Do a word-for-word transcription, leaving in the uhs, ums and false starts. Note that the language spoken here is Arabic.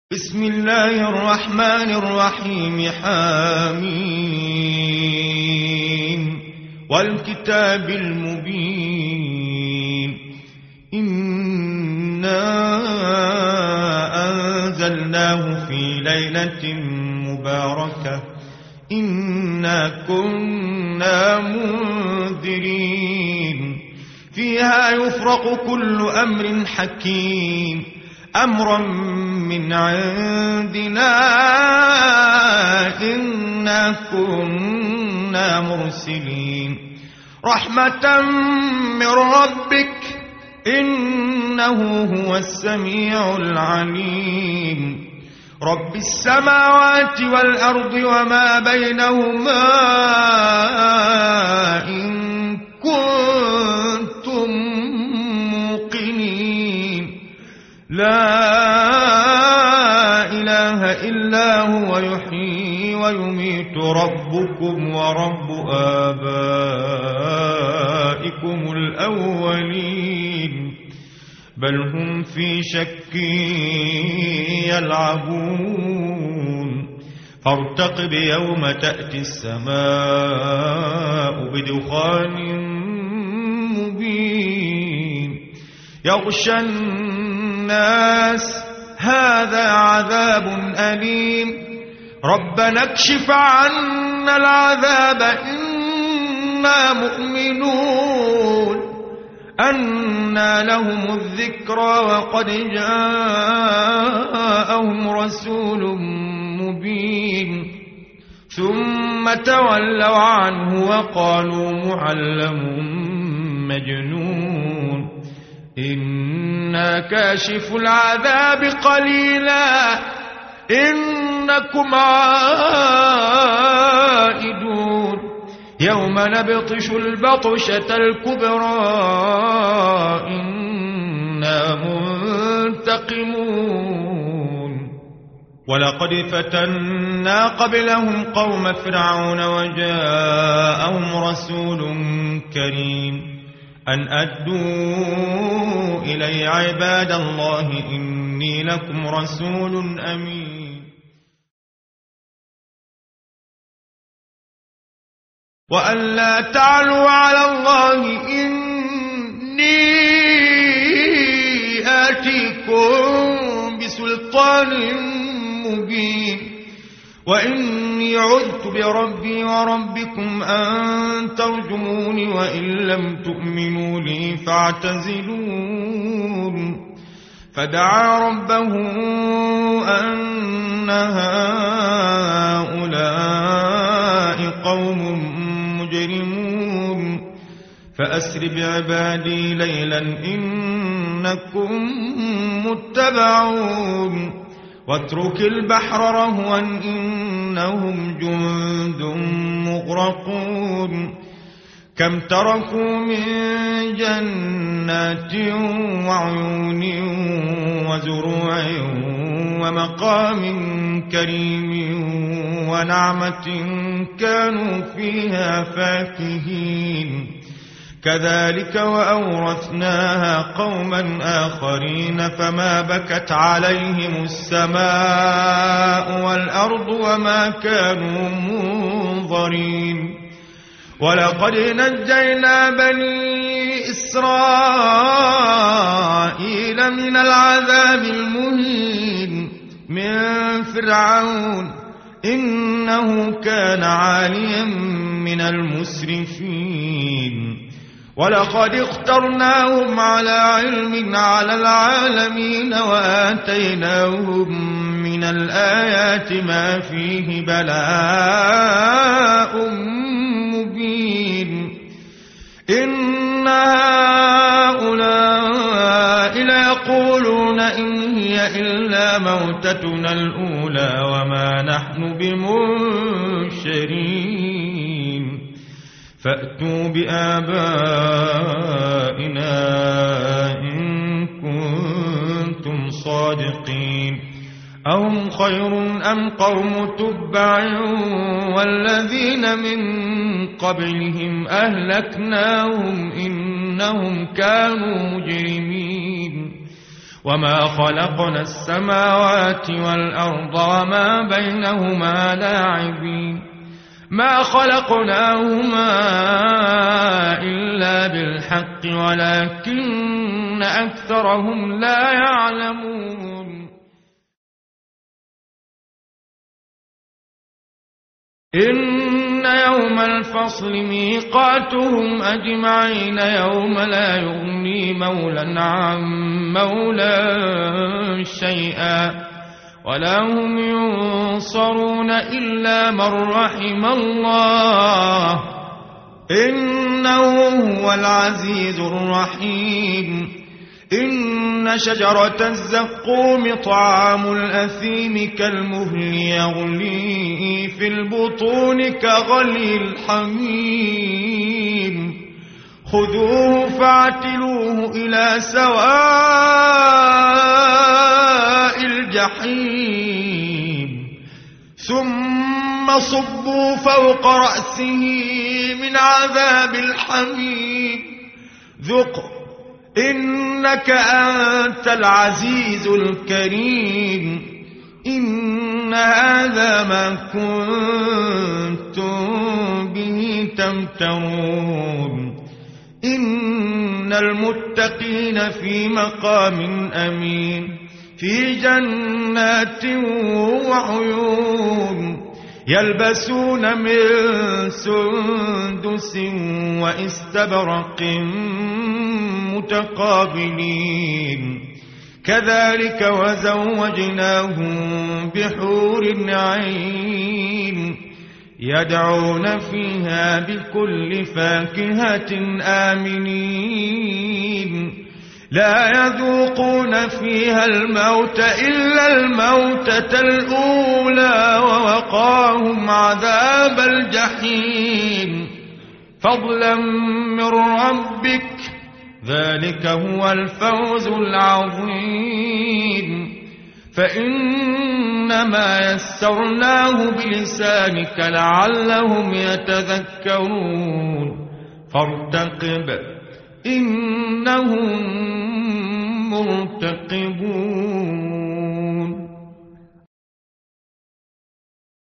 بسم الله الرحمن الرحيم. حميم والكتاب المبين. إنا أنزلناه في ليلة مباركة إنا كنا منذرين فيها يفرق كل أمر حكيم أمرا من عندنا إنا كنا مرسلين رحمة من ربك إنه هو السميع العليم. رب السماوات والأرض وما بينهما إن كنتم موقنين لا إله إلا هو يحيي ويميت ربكم ورب آبائكم الأولين بل هم في شك يلعبون فارتقب يوم تأتي السماء بدخان مبين يغشى الناس هذا عذاب أليم ربنا اكشف عنا العذاب إنا مؤمنون أنى لهم الذكرى وقد جاءهم رسول مبين ثم تولوا عنه وقالوا معلم مجنون إنا كاشف العذاب قليلا إنكم عائدون يوم نبطش البطشة الكبرى إنا منتقمون ولقد فتنا قبلهم قوم فرعون وجاءهم رسول كريم أن أدوا إلي عباد الله إني لكم رسول أمين. وأن لا تعلوا على الله إني آتيكم بسلطان مبين وإني عذت بربي وربكم أن ترجموني وإن لم تؤمنوا لي فاعتزلون فدعا ربه أن هؤلاء قوم مجرمون فأسر بعبادي ليلا إنكم متبعون واترك البحر رهوا إنهم جند مغرقون كم تركوا من جنات وعيون وزروع ومقام كريم ونعمة كانوا فيها فاكهين كذلك وأورثناها قوما آخرين فما بكت عليهم السماء والأرض وما كانوا منظرين ولقد نجينا بني إسرائيل من العذاب المهين من فرعون إنه كان عاليا من المسرفين ولقد اخترناهم على علم على العالمين وآتيناهم من الآيات ما فيه بلاء مبين إن هؤلاء ليقولون إن هي إلا موتتنا الأولى وما نحن بمنشرين فأتوا بآبائنا إن كنتم صادقين أهم خير أم قوم تبع والذين من قبلهم أهلكناهم إنهم كانوا مجرمين وما خلقنا السماوات والأرض وما بينهما لاعبين ما خلقناهما إلا بالحق ولكن أكثرهم لا يعلمون إن يوم الفصل ميقاتهم أجمعين يوم لا يغني مولا عن مولا شيئا ولا هم ينصرون إلا من رحم الله إنه هو العزيز الرحيم إن شجرة الزقوم طعام الأثيم كالمهل يغلي في البطون كغلي الحميم خذوه فاعتلوه إلى سواء الجحيم ثم صبوا فوق رأسه من عذاب الحميم ذق إنك أنت العزيز الكريم إن هذا ما كنتم به تمترون إن المتقين في مقام أمين في جنات وعيون يلبسون من سندس واستبرق متقابلين كذلك وزوجناهم بحور عين يدعون فيها بكل فاكهة آمنين لا يذوقون فيها الموت إلا الموتة الأولى ووقاهم عذاب الجحيم فضلا من ربك ذلك هو الفوز العظيم فإنما يسرناه بلسانك لعلهم يتذكرون فارتقب إنهم مرتقبون